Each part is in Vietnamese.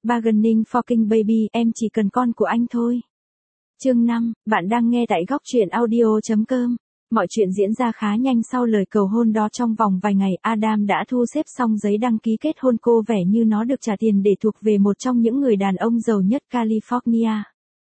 Bargaining for King Baby, em chỉ cần con của anh thôi. Chương 5, bạn đang nghe tại góc truyện audio.com. Mọi chuyện diễn ra khá nhanh sau lời cầu hôn đó. Trong vòng vài ngày, Adam đã thu xếp xong giấy đăng ký kết hôn. Cô vẻ như nó được trả tiền để thuộc về một trong những người đàn ông giàu nhất California.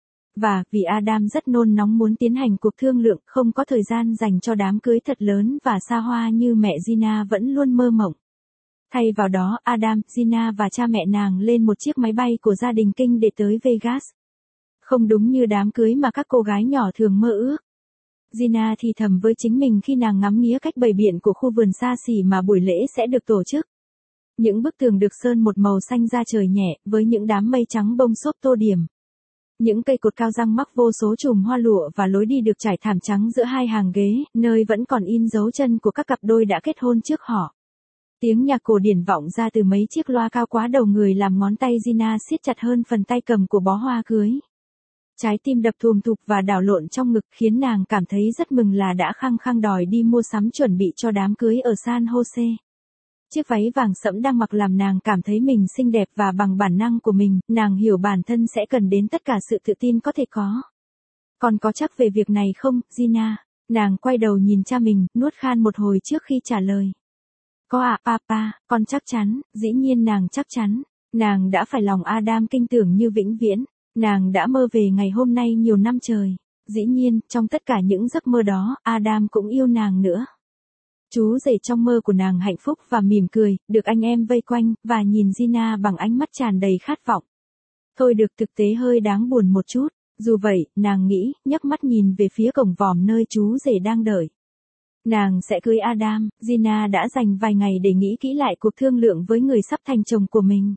Và, vì Adam rất nôn nóng muốn tiến hành cuộc thương lượng, không có thời gian dành cho đám cưới thật lớn và xa hoa như mẹ Gina vẫn luôn mơ mộng. Thay vào đó, Adam, Gina và cha mẹ nàng lên một chiếc máy bay của gia đình King để tới Vegas. Không đúng như đám cưới mà các cô gái nhỏ thường mơ ước. Gina thì thầm với chính mình khi nàng ngắm nghía cách bày biện của khu vườn xa xỉ mà buổi lễ sẽ được tổ chức. Những bức tường được sơn một màu xanh da trời nhẹ, với những đám mây trắng bông xốp tô điểm. Những cây cột cao răng mắc vô số chùm hoa lụa và lối đi được trải thảm trắng giữa hai hàng ghế, nơi vẫn còn in dấu chân của các cặp đôi đã kết hôn trước họ. Tiếng nhạc cổ điển vọng ra từ mấy chiếc loa cao quá đầu người làm ngón tay Gina siết chặt hơn phần tay cầm của bó hoa cưới. Trái tim đập thùm thụp và đảo lộn trong ngực khiến nàng cảm thấy rất mừng là đã khăng khăng đòi đi mua sắm chuẩn bị cho đám cưới ở San Jose. Chiếc váy vàng sẫm đang mặc làm nàng cảm thấy mình xinh đẹp và bằng bản năng của mình, nàng hiểu bản thân sẽ cần đến tất cả sự tự tin có thể có. Còn có chắc về việc này không, Gina? Nàng quay đầu nhìn cha mình, nuốt khan một hồi trước khi trả lời. Có ạ, papa, con chắc chắn, dĩ nhiên nàng chắc chắn. Nàng đã phải lòng Adam kinh tưởng như vĩnh viễn. Nàng đã mơ về ngày hôm nay nhiều năm trời. Dĩ nhiên, trong tất cả những giấc mơ đó, Adam cũng yêu nàng nữa. Chú rể trong mơ của nàng hạnh phúc và mỉm cười, được anh em vây quanh, và nhìn Gina bằng ánh mắt tràn đầy khát vọng. Thôi được, thực tế hơi đáng buồn một chút. Dù vậy, nàng nghĩ, nhấc mắt nhìn về phía cổng vòm nơi chú rể đang đợi. Nàng sẽ cưới Adam. Gina đã dành vài ngày để nghĩ kỹ lại cuộc thương lượng với người sắp thành chồng của mình.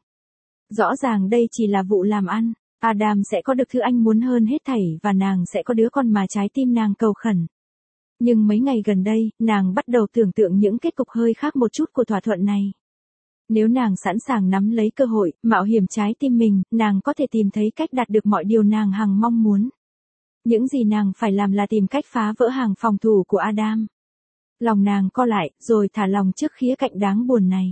Rõ ràng đây chỉ là vụ làm ăn. Adam sẽ có được thứ anh muốn hơn hết thảy và nàng sẽ có đứa con mà trái tim nàng cầu khẩn. Nhưng mấy ngày gần đây, nàng bắt đầu tưởng tượng những kết cục hơi khác một chút của thỏa thuận này. Nếu nàng sẵn sàng nắm lấy cơ hội, mạo hiểm trái tim mình, nàng có thể tìm thấy cách đạt được mọi điều nàng hằng mong muốn. Những gì nàng phải làm là tìm cách phá vỡ hàng phòng thủ của Adam. Lòng nàng co lại, rồi thả lòng trước khía cạnh đáng buồn này.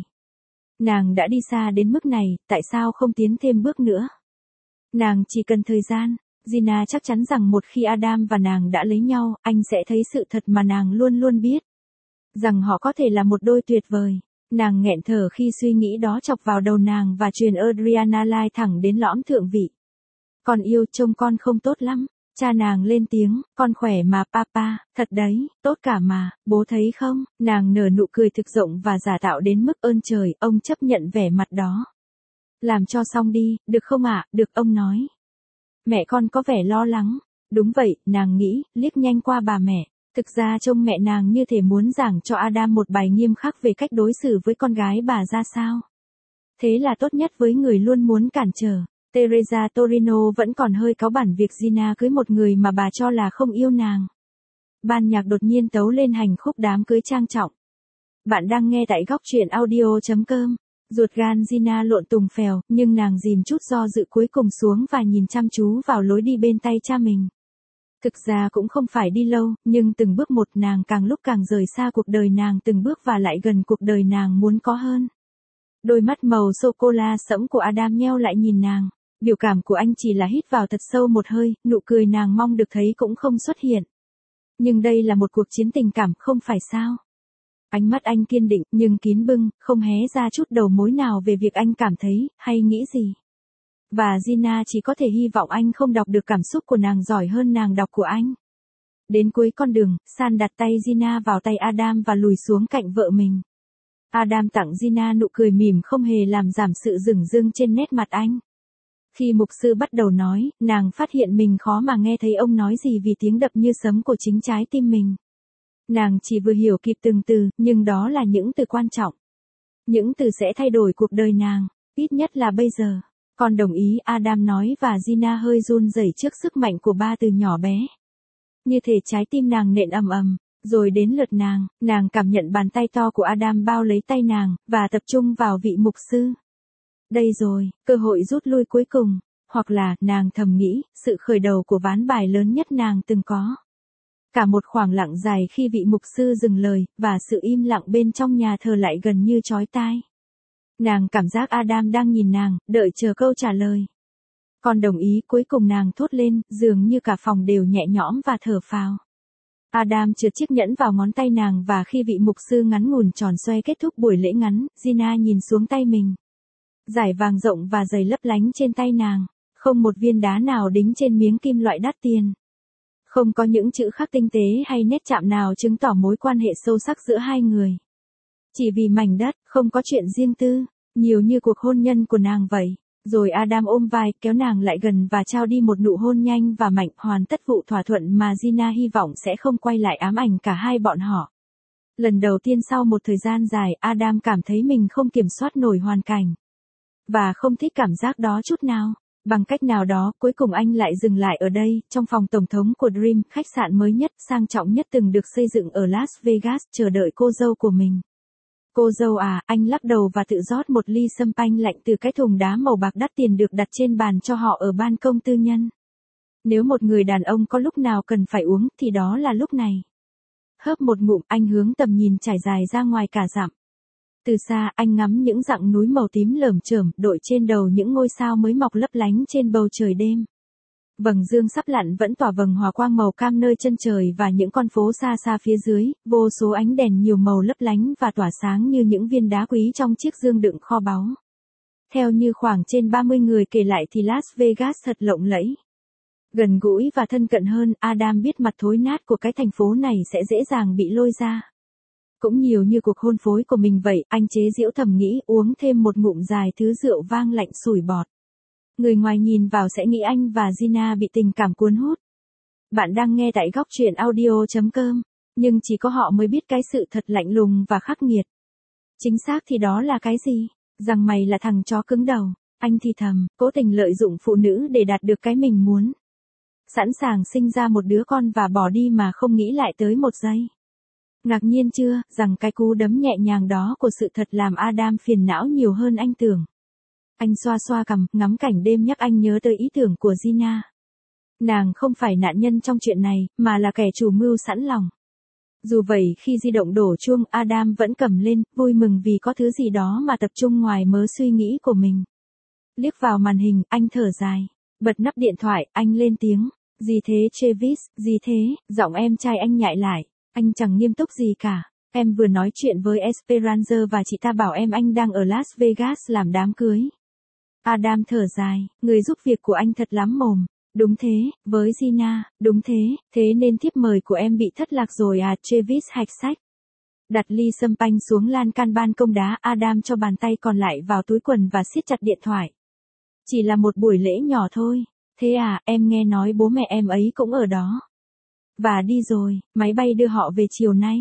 Nàng đã đi xa đến mức này, tại sao không tiến thêm bước nữa? Nàng chỉ cần thời gian. Gina chắc chắn rằng một khi Adam và nàng đã lấy nhau, anh sẽ thấy sự thật mà nàng luôn luôn biết. Rằng họ có thể là một đôi tuyệt vời. Nàng nghẹn thở khi suy nghĩ đó chọc vào đầu nàng và truyền Adriana lai thẳng đến lõm thượng vị. Con yêu, trông con không tốt lắm. Cha nàng lên tiếng, con khỏe mà papa, thật đấy, tốt cả mà, bố thấy không? Nàng nở nụ cười thực rộng và giả tạo đến mức ơn trời, ông chấp nhận vẻ mặt đó. Làm cho xong đi, được không ạ? Được, ông nói. Mẹ con có vẻ lo lắng. Đúng vậy, nàng nghĩ, liếc nhanh qua bà mẹ. Thực ra trông mẹ nàng như thể muốn giảng cho Adam một bài nghiêm khắc về cách đối xử với con gái bà ra sao. Thế là tốt nhất với người luôn muốn cản trở. Teresa Torino vẫn còn hơi cáu bẳn việc Gina cưới một người mà bà cho là không yêu nàng. Ban nhạc đột nhiên tấu lên hành khúc đám cưới trang trọng. Bạn đang nghe tại góc truyện audio.com. Ruột gan Gina lộn tùng phèo, nhưng nàng dìm chút do dự cuối cùng xuống và nhìn chăm chú vào lối đi bên tay cha mình. Thực ra cũng không phải đi lâu, nhưng từng bước một nàng càng lúc càng rời xa cuộc đời nàng từng bước và lại gần cuộc đời nàng muốn có hơn. Đôi mắt màu sô-cô-la sẫm của Adam nheo lại nhìn nàng. Biểu cảm của anh chỉ là hít vào thật sâu một hơi, nụ cười nàng mong được thấy cũng không xuất hiện. Nhưng đây là một cuộc chiến tình cảm, không phải sao? Ánh mắt anh kiên định, nhưng kín bưng, không hé ra chút đầu mối nào về việc anh cảm thấy, hay nghĩ gì. Và Gina chỉ có thể hy vọng anh không đọc được cảm xúc của nàng giỏi hơn nàng đọc của anh. Đến cuối con đường, San đặt tay Gina vào tay Adam và lùi xuống cạnh vợ mình. Adam tặng Gina nụ cười mỉm không hề làm giảm sự dửng dưng trên nét mặt anh. Khi mục sư bắt đầu nói, nàng phát hiện mình khó mà nghe thấy ông nói gì vì tiếng đập như sấm của chính trái tim mình. Nàng chỉ vừa hiểu kịp từng từ, nhưng đó là những từ quan trọng. Những từ sẽ thay đổi cuộc đời nàng, ít nhất là bây giờ. Con đồng ý, Adam nói và Gina hơi run rẩy trước sức mạnh của ba từ nhỏ bé. Như thể trái tim nàng nện ầm ầm, rồi đến lượt nàng cảm nhận bàn tay to của Adam bao lấy tay nàng, và tập trung vào vị mục sư. Đây rồi, cơ hội rút lui cuối cùng, hoặc là, nàng thầm nghĩ, sự khởi đầu của ván bài lớn nhất nàng từng có. Cả một khoảng lặng dài khi vị mục sư dừng lời, và sự im lặng bên trong nhà thờ lại gần như chói tai. Nàng cảm giác Adam đang nhìn nàng, đợi chờ câu trả lời. Con đồng ý, cuối cùng nàng thốt lên, dường như cả phòng đều nhẹ nhõm và thở phào. Adam trượt chiếc nhẫn vào ngón tay nàng và khi vị mục sư ngắn ngủn tròn xoe kết thúc buổi lễ ngắn, Gina nhìn xuống tay mình. Dải vàng rộng và dày lấp lánh trên tay nàng, không một viên đá nào đính trên miếng kim loại đắt tiền. Không có những chữ khắc tinh tế hay nét chạm nào chứng tỏ mối quan hệ sâu sắc giữa hai người. Chỉ vì mảnh đất, không có chuyện riêng tư, nhiều như cuộc hôn nhân của nàng vậy. Rồi Adam ôm vai, kéo nàng lại gần và trao đi một nụ hôn nhanh và mạnh, hoàn tất vụ thỏa thuận mà Gina hy vọng sẽ không quay lại ám ảnh cả hai bọn họ. Lần đầu tiên sau một thời gian dài, Adam cảm thấy mình không kiểm soát nổi hoàn cảnh. Và không thích cảm giác đó chút nào. Bằng cách nào đó, cuối cùng anh lại dừng lại ở đây, trong phòng tổng thống của Dream, khách sạn mới nhất, sang trọng nhất từng được xây dựng ở Las Vegas, chờ đợi cô dâu của mình. Cô dâu à, anh lắc đầu và tự rót một ly sâm panh lạnh từ cái thùng đá màu bạc đắt tiền được đặt trên bàn cho họ ở ban công tư nhân. Nếu một người đàn ông có lúc nào cần phải uống, thì đó là lúc này. Hớp một ngụm, anh hướng tầm nhìn trải dài ra ngoài cả dặm. Từ xa, anh ngắm những dặng núi màu tím lởm chởm, đội trên đầu những ngôi sao mới mọc lấp lánh trên bầu trời đêm. Vầng dương sắp lặn vẫn tỏa vầng hòa quang màu cam nơi chân trời và những con phố xa xa phía dưới, vô số ánh đèn nhiều màu lấp lánh và tỏa sáng như những viên đá quý trong chiếc dương đựng kho báu. Theo như khoảng trên 30 người kể lại thì Las Vegas thật lộng lẫy. Gần gũi và thân cận hơn, Adam biết mặt thối nát của cái thành phố này sẽ dễ dàng bị lôi ra. Cũng nhiều như cuộc hôn phối của mình vậy, anh chế giễu thầm nghĩ, uống thêm một ngụm dài thứ rượu vang lạnh sủi bọt. Người ngoài nhìn vào sẽ nghĩ anh và Gina bị tình cảm cuốn hút. Bạn đang nghe tại góc truyện audio.com, nhưng chỉ có họ mới biết cái sự thật lạnh lùng và khắc nghiệt. Chính xác thì đó là cái gì? Rằng mày là thằng chó cứng đầu, anh thì thầm, cố tình lợi dụng phụ nữ để đạt được cái mình muốn. Sẵn sàng sinh ra một đứa con và bỏ đi mà không nghĩ lại tới một giây. Ngạc nhiên chưa, rằng cái cú đấm nhẹ nhàng đó của sự thật làm Adam phiền não nhiều hơn anh tưởng. Anh xoa xoa cằm, ngắm cảnh đêm nhắc anh nhớ tới ý tưởng của Gina. Nàng không phải nạn nhân trong chuyện này, mà là kẻ chủ mưu sẵn lòng. Dù vậy khi di động đổ chuông, Adam vẫn cầm lên, vui mừng vì có thứ gì đó mà tập trung ngoài mớ suy nghĩ của mình. Liếc vào màn hình, anh thở dài. Bật nắp điện thoại, anh lên tiếng. Gì thế Travis, gì thế, giọng em trai anh nhại lại. Anh chẳng nghiêm túc gì cả. Em vừa nói chuyện với Esperanza và chị ta bảo em anh đang ở Las Vegas làm đám cưới. Adam thở dài, người giúp việc của anh thật lắm mồm. Đúng thế, với Gina, đúng thế nên thiếp mời của em bị thất lạc rồi à, Travis hạch sách. Đặt ly sâm panh xuống lan can ban công đá, Adam cho bàn tay còn lại vào túi quần và siết chặt điện thoại. Chỉ là một buổi lễ nhỏ thôi. Thế à, em nghe nói bố mẹ em ấy cũng ở đó. Và đi rồi, máy bay đưa họ về chiều nay.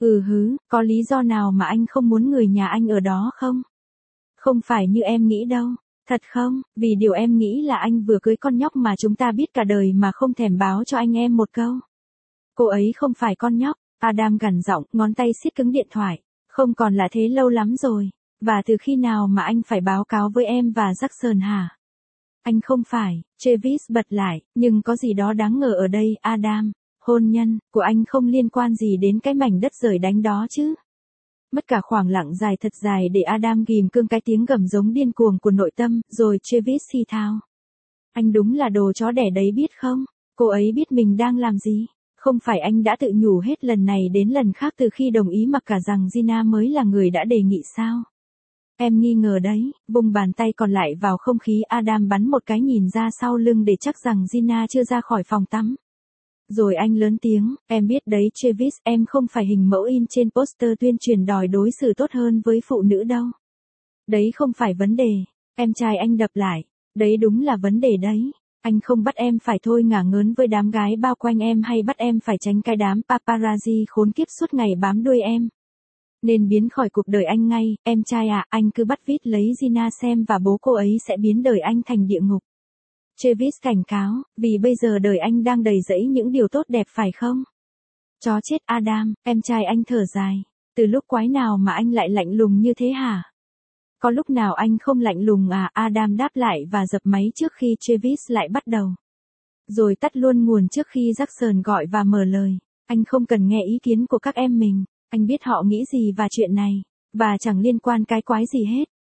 Có lý do nào mà anh không muốn người nhà anh ở đó không? Không phải như em nghĩ đâu. Thật không, vì điều em nghĩ là anh vừa cưới con nhóc mà chúng ta biết cả đời mà không thèm báo cho anh em một câu. Cô ấy không phải con nhóc, Adam gằn giọng, ngón tay siết cứng điện thoại. Không còn là thế lâu lắm rồi. Và từ khi nào mà anh phải báo cáo với em và Jackson hả? Anh không phải, Travis bật lại, nhưng có gì đó đáng ngờ ở đây, Adam. Hôn nhân của anh không liên quan gì đến cái mảnh đất rời đánh đó chứ. Mất cả khoảng lặng dài thật dài để Adam ghim cương cái tiếng gầm giống điên cuồng của nội tâm, rồi Travis thì thào. Anh đúng là đồ chó đẻ đấy biết không? Cô ấy biết mình đang làm gì? Không phải anh đã tự nhủ hết lần này đến lần khác từ khi đồng ý mặc cả rằng Gina mới là người đã đề nghị sao? Em nghi ngờ đấy, vùng bàn tay còn lại vào không khí, Adam bắn một cái nhìn ra sau lưng để chắc rằng Gina chưa ra khỏi phòng tắm. Rồi anh lớn tiếng, em biết đấy Travis, em không phải hình mẫu in trên poster tuyên truyền đòi đối xử tốt hơn với phụ nữ đâu. Đấy không phải vấn đề, em trai anh đập lại, đấy đúng là vấn đề đấy. Anh không bắt em phải thôi ngả ngớn với đám gái bao quanh em hay bắt em phải tránh cái đám paparazzi khốn kiếp suốt ngày bám đuôi em. Nên biến khỏi cuộc đời anh ngay, em trai à, anh cứ bắt vít lấy Gina xem và bố cô ấy sẽ biến đời anh thành địa ngục. Travis cảnh cáo, vì bây giờ đời anh đang đầy rẫy những điều tốt đẹp phải không? Chó chết Adam, em trai anh thở dài. Từ lúc quái nào mà anh lại lạnh lùng như thế hả? Có lúc nào anh không lạnh lùng à? Adam đáp lại và dập máy trước khi Travis lại bắt đầu. Rồi tắt luôn nguồn trước khi Jackson gọi và mở lời. Anh không cần nghe ý kiến của các em mình. Anh biết họ nghĩ gì và chuyện này. Và chẳng liên quan cái quái gì hết.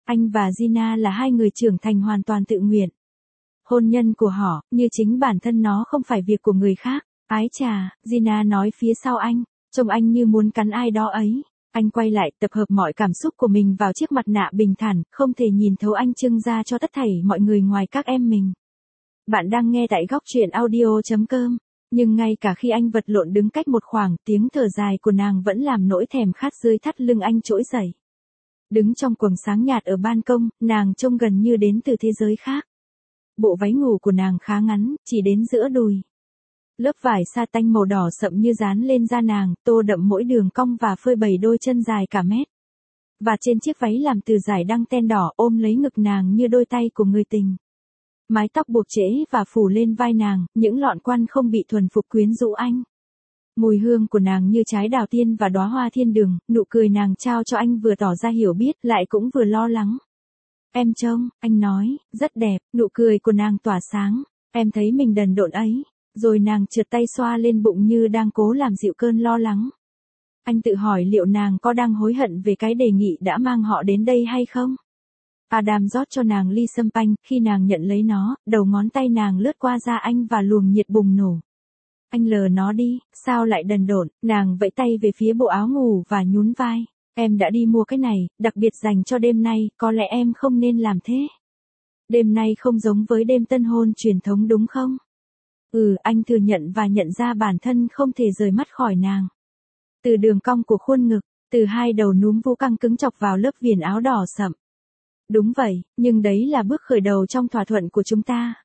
Anh và Gina là hai người trưởng thành hoàn toàn tự nguyện. Hôn nhân của họ, như chính bản thân nó không phải việc của người khác. Ái chà, Gina nói phía sau anh, trông anh như muốn cắn ai đó ấy. Anh quay lại, tập hợp mọi cảm xúc của mình vào chiếc mặt nạ bình thản, không thể nhìn thấu anh trưng ra cho tất thảy mọi người ngoài các em mình. Bạn đang nghe tại góc truyện audio.com. Nhưng ngay cả khi anh vật lộn đứng cách một khoảng, tiếng thở dài của nàng vẫn làm nỗi thèm khát dưới thắt lưng anh trỗi dậy. Đứng trong quầng sáng nhạt ở ban công, nàng trông gần như đến từ thế giới khác. Bộ váy ngủ của nàng khá ngắn, chỉ đến giữa đùi. Lớp vải sa tanh màu đỏ sậm như dán lên da nàng, tô đậm mỗi đường cong và phơi bày đôi chân dài cả mét. Và trên chiếc váy làm từ dải đăng ten đỏ ôm lấy ngực nàng như đôi tay của người tình. Mái tóc buộc trễ và phủ lên vai nàng, những lọn quan không bị thuần phục quyến rũ anh. Mùi hương của nàng như trái đào tiên và đóa hoa thiên đường, nụ cười nàng trao cho anh vừa tỏ ra hiểu biết lại cũng vừa lo lắng. Em trông, anh nói, rất đẹp, nụ cười của nàng tỏa sáng, em thấy mình đần độn ấy. Rồi nàng trượt tay xoa lên bụng như đang cố làm dịu cơn lo lắng. Anh tự hỏi liệu nàng có đang hối hận về cái đề nghị đã mang họ đến đây hay không? Adam rót cho nàng ly sâm panh, khi nàng nhận lấy nó, đầu ngón tay nàng lướt qua da anh và luồng nhiệt bùng nổ. Anh lờ nó đi, sao lại đần độn, nàng vẫy tay về phía bộ áo ngủ và nhún vai. Em đã đi mua cái này, đặc biệt dành cho đêm nay, có lẽ em không nên làm thế. Đêm nay không giống với đêm tân hôn truyền thống đúng không? Anh thừa nhận và nhận ra bản thân không thể rời mắt khỏi nàng. Từ đường cong của khuôn ngực, từ hai đầu núm vú căng cứng chọc vào lớp viền áo đỏ sậm. Đúng vậy, nhưng đấy là bước khởi đầu trong thỏa thuận của chúng ta.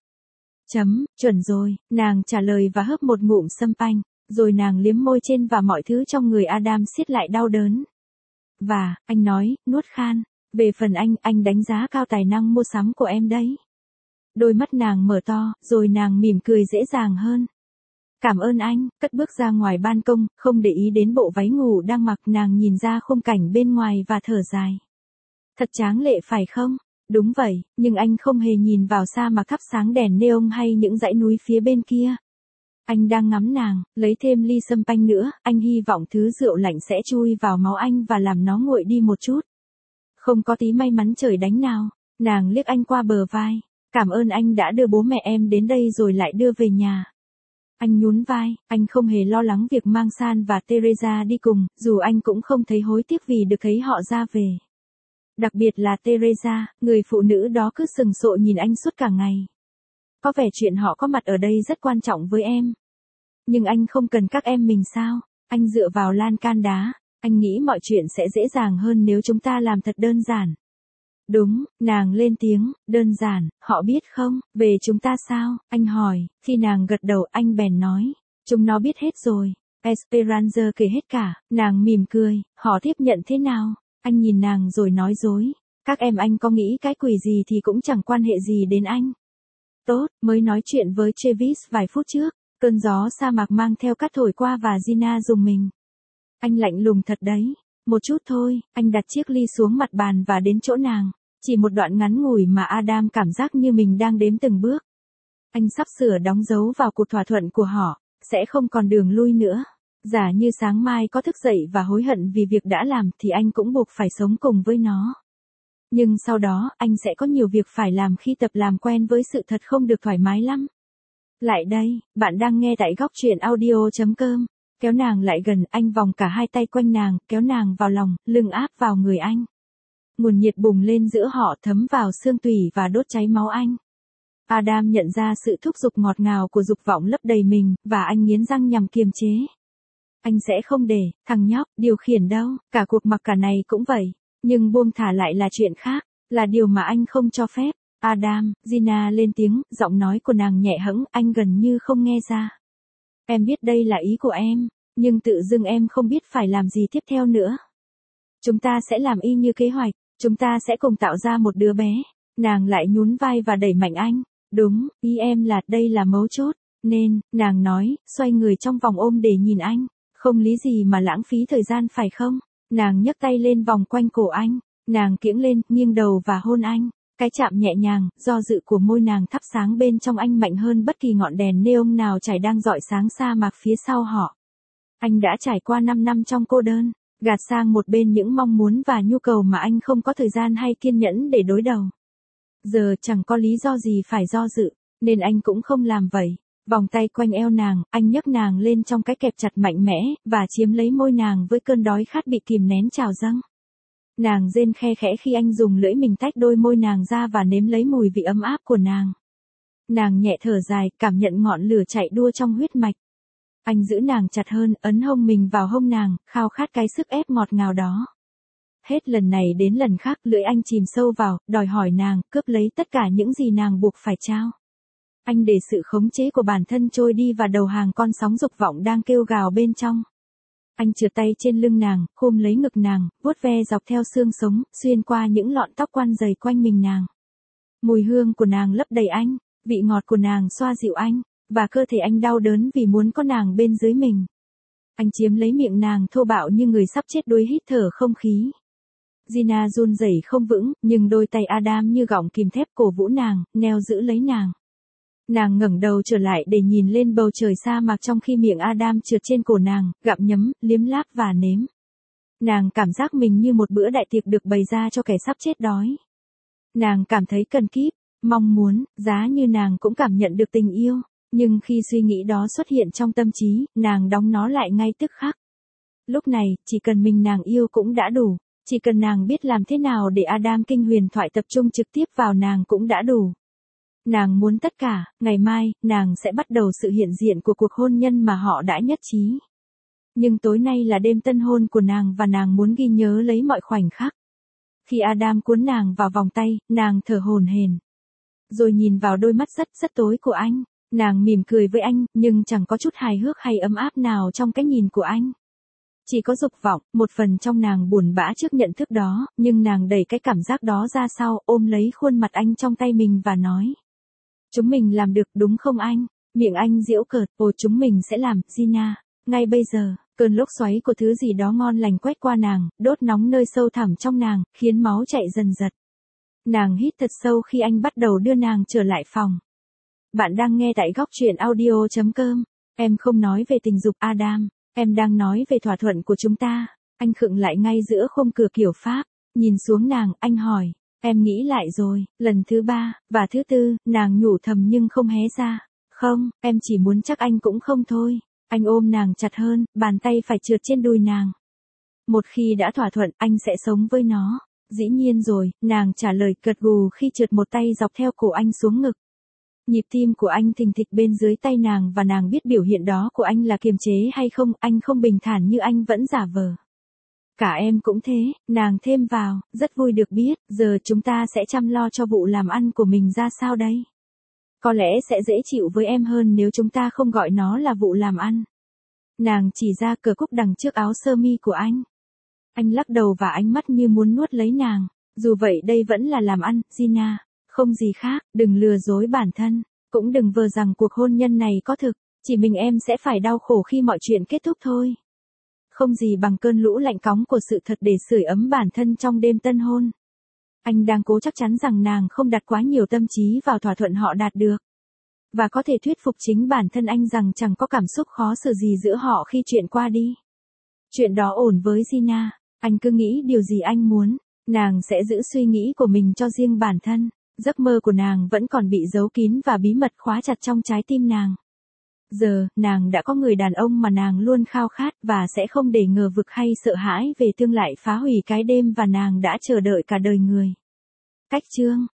Chuẩn rồi, nàng trả lời và hớp một ngụm sâm panh, rồi nàng liếm môi trên và mọi thứ trong người Adam siết lại đau đớn. Và, anh nói, nuốt khan, về phần anh đánh giá cao tài năng mua sắm của em đấy. Đôi mắt nàng mở to, rồi nàng mỉm cười dễ dàng hơn. Cảm ơn anh, cất bước ra ngoài ban công, không để ý đến bộ váy ngủ đang mặc, nàng nhìn ra khung cảnh bên ngoài và thở dài. Thật tráng lệ phải không? Đúng vậy, nhưng anh không hề nhìn vào sa mạc thắp sáng đèn neon hay những dãy núi phía bên kia. Anh đang ngắm nàng, lấy thêm ly sâm panh nữa, anh hy vọng thứ rượu lạnh sẽ chui vào máu anh và làm nó nguội đi một chút. Không có tí may mắn trời đánh nào, nàng liếc anh qua bờ vai. Cảm ơn anh đã đưa bố mẹ em đến đây rồi lại đưa về nhà. Anh nhún vai, anh không hề lo lắng việc mang San và Teresa đi cùng, dù anh cũng không thấy hối tiếc vì được thấy họ ra về. Đặc biệt là Teresa, người phụ nữ đó cứ sừng sộ nhìn anh suốt cả ngày. Có vẻ chuyện họ có mặt ở đây rất quan trọng với em. Nhưng anh không cần các em mình sao? Anh dựa vào lan can đá, anh nghĩ mọi chuyện sẽ dễ dàng hơn nếu chúng ta làm thật đơn giản. Đúng, nàng lên tiếng, đơn giản, họ biết không, về chúng ta sao, anh hỏi, khi nàng gật đầu anh bèn nói, chúng nó biết hết rồi. Esperanza kể hết cả, nàng mỉm cười, họ tiếp nhận thế nào, anh nhìn nàng rồi nói dối, các em anh có nghĩ cái quỷ gì thì cũng chẳng quan hệ gì đến anh. Tốt, mới nói chuyện với Travis vài phút trước, cơn gió sa mạc mang theo cát thổi qua và Gina rùng mình. Anh lạnh lùng thật đấy, một chút thôi, anh đặt chiếc ly xuống mặt bàn và đến chỗ nàng. Chỉ một đoạn ngắn ngủi mà Adam cảm giác như mình đang đếm từng bước. Anh sắp sửa đóng dấu vào cuộc thỏa thuận của họ, sẽ không còn đường lui nữa. Giả như sáng mai có thức dậy và hối hận vì việc đã làm thì anh cũng buộc phải sống cùng với nó. Nhưng sau đó, anh sẽ có nhiều việc phải làm khi tập làm quen với sự thật không được thoải mái lắm. Lại đây, bạn đang nghe tại góc truyện audio.com. Kéo nàng lại gần, anh vòng cả hai tay quanh nàng, kéo nàng vào lòng, lưng áp vào người anh. Nguồn nhiệt bùng lên giữa họ thấm vào xương tủy và đốt cháy máu anh. Adam nhận ra sự thúc giục ngọt ngào của dục vọng lấp đầy mình, và anh nghiến răng nhằm kiềm chế. Anh sẽ không để, thằng nhóc, điều khiển đâu, cả cuộc mặc cả này cũng vậy. Nhưng buông thả lại là chuyện khác, là điều mà anh không cho phép. Adam, Gina lên tiếng, giọng nói của nàng nhẹ hẫng, anh gần như không nghe ra. Em biết đây là ý của em, nhưng tự dưng em không biết phải làm gì tiếp theo nữa. Chúng ta sẽ làm y như kế hoạch. Chúng ta sẽ cùng tạo ra một đứa bé. Nàng lại nhún vai và đẩy mạnh anh. Đúng, ý em là đây là mấu chốt. Nên, nàng nói, xoay người trong vòng ôm để nhìn anh. Không lý gì mà lãng phí thời gian phải không? Nàng nhấc tay lên vòng quanh cổ anh. Nàng kiễng lên, nghiêng đầu và hôn anh. Cái chạm nhẹ nhàng, do dự của môi nàng thắp sáng bên trong anh mạnh hơn bất kỳ ngọn đèn neon nào trải đang rọi sáng sa mạc phía sau họ. Anh đã trải qua 5 năm trong cô đơn. Gạt sang một bên những mong muốn và nhu cầu mà anh không có thời gian hay kiên nhẫn để đối đầu. Giờ chẳng có lý do gì phải do dự, nên anh cũng không làm vậy. Vòng tay quanh eo nàng, anh nhấc nàng lên trong cái kẹp chặt mạnh mẽ, và chiếm lấy môi nàng với cơn đói khát bị kìm nén trào dâng. Nàng rên khe khẽ khi anh dùng lưỡi mình tách đôi môi nàng ra và nếm lấy mùi vị ấm áp của nàng. Nàng nhẹ thở dài, cảm nhận ngọn lửa chạy đua trong huyết mạch. Anh giữ nàng chặt hơn, ấn hông mình vào hông nàng, khao khát cái sức ép ngọt ngào đó. Hết lần này đến lần khác, lưỡi anh chìm sâu vào, đòi hỏi nàng, cướp lấy tất cả những gì nàng buộc phải trao. Anh để sự khống chế của bản thân trôi đi và đầu hàng con sóng dục vọng đang kêu gào bên trong. Anh trượt tay trên lưng nàng, khôm lấy ngực nàng, vuốt ve dọc theo xương sống, xuyên qua những lọn tóc quăn dày quanh mình nàng. Mùi hương của nàng lấp đầy anh, vị ngọt của nàng xoa dịu anh, và cơ thể anh đau đớn vì muốn có nàng bên dưới mình. Anh chiếm lấy miệng nàng thô bạo như người sắp chết đuối hít thở không khí. Gina run rẩy không vững, nhưng đôi tay Adam như gọng kìm thép cổ vũ nàng, neo giữ lấy nàng. Nàng ngẩng đầu trở lại để nhìn lên bầu trời sa mạc trong khi miệng Adam trượt trên cổ nàng, gặm nhấm, liếm láp và nếm. Nàng cảm giác mình như một bữa đại tiệc được bày ra cho kẻ sắp chết đói. Nàng cảm thấy cần kíp, mong muốn, giá như nàng cũng cảm nhận được tình yêu, nhưng khi suy nghĩ đó xuất hiện trong tâm trí, nàng đóng nó lại ngay tức khắc. Lúc này, chỉ cần mình nàng yêu cũng đã đủ, chỉ cần nàng biết làm thế nào để Adam kinh huyền thoại tập trung trực tiếp vào nàng cũng đã đủ. Nàng muốn tất cả, ngày mai, nàng sẽ bắt đầu sự hiện diện của cuộc hôn nhân mà họ đã nhất trí. Nhưng tối nay là đêm tân hôn của nàng và nàng muốn ghi nhớ lấy mọi khoảnh khắc. Khi Adam cuốn nàng vào vòng tay, nàng thở hổn hển. Rồi nhìn vào đôi mắt rất tối của anh, nàng mỉm cười với anh, nhưng chẳng có chút hài hước hay ấm áp nào trong cái nhìn của anh. Chỉ có dục vọng, một phần trong nàng buồn bã trước nhận thức đó, nhưng nàng đẩy cái cảm giác đó ra sau, ôm lấy khuôn mặt anh trong tay mình và nói. Chúng mình làm được đúng không anh? Miệng anh giễu cợt, chúng mình sẽ làm, Gina. Ngay bây giờ, cơn lốc xoáy của thứ gì đó ngon lành quét qua nàng, đốt nóng nơi sâu thẳm trong nàng, khiến máu chạy dần dật. Nàng hít thật sâu khi anh bắt đầu đưa nàng trở lại phòng. Bạn đang nghe tại góc truyện audio.com. Em không nói về tình dục Adam, em đang nói về thỏa thuận của chúng ta. Anh khựng lại ngay giữa khung cửa kiểu Pháp, nhìn xuống nàng, anh hỏi. Em nghĩ lại rồi, lần thứ 3, và thứ 4, nàng nhủ thầm nhưng không hé ra. Không, em chỉ muốn chắc anh cũng không thôi. Anh ôm nàng chặt hơn, bàn tay phải trượt trên đùi nàng. Một khi đã thỏa thuận, anh sẽ sống với nó. Dĩ nhiên rồi, nàng trả lời gật gù khi trượt một tay dọc theo cổ anh xuống ngực. Nhịp tim của anh thình thịch bên dưới tay nàng và nàng biết biểu hiện đó của anh là kiềm chế hay không, anh không bình thản như anh vẫn giả vờ. Cả em cũng thế, nàng thêm vào, rất vui được biết, giờ chúng ta sẽ chăm lo cho vụ làm ăn của mình ra sao đây? Có lẽ sẽ dễ chịu với em hơn nếu chúng ta không gọi nó là vụ làm ăn. Nàng chỉ ra cờ cúc đằng trước áo sơ mi của anh. Anh lắc đầu và ánh mắt như muốn nuốt lấy nàng. Dù vậy đây vẫn là làm ăn, Gina. Không gì khác, đừng lừa dối bản thân. Cũng đừng vờ rằng cuộc hôn nhân này có thực. Chỉ mình em sẽ phải đau khổ khi mọi chuyện kết thúc thôi. Không gì bằng cơn lũ lạnh cóng của sự thật để sưởi ấm bản thân trong đêm tân hôn. Anh đang cố chắc chắn rằng nàng không đặt quá nhiều tâm trí vào thỏa thuận họ đạt được. Và có thể thuyết phục chính bản thân anh rằng chẳng có cảm xúc khó xử gì giữa họ khi chuyện qua đi. Chuyện đó ổn với Gina, anh cứ nghĩ điều gì anh muốn, nàng sẽ giữ suy nghĩ của mình cho riêng bản thân. Giấc mơ của nàng vẫn còn bị giấu kín và bí mật khóa chặt trong trái tim nàng. Giờ, nàng đã có người đàn ông mà nàng luôn khao khát và sẽ không để ngờ vực hay sợ hãi về tương lai phá hủy cái đêm và nàng đã chờ đợi cả đời người. Cách chương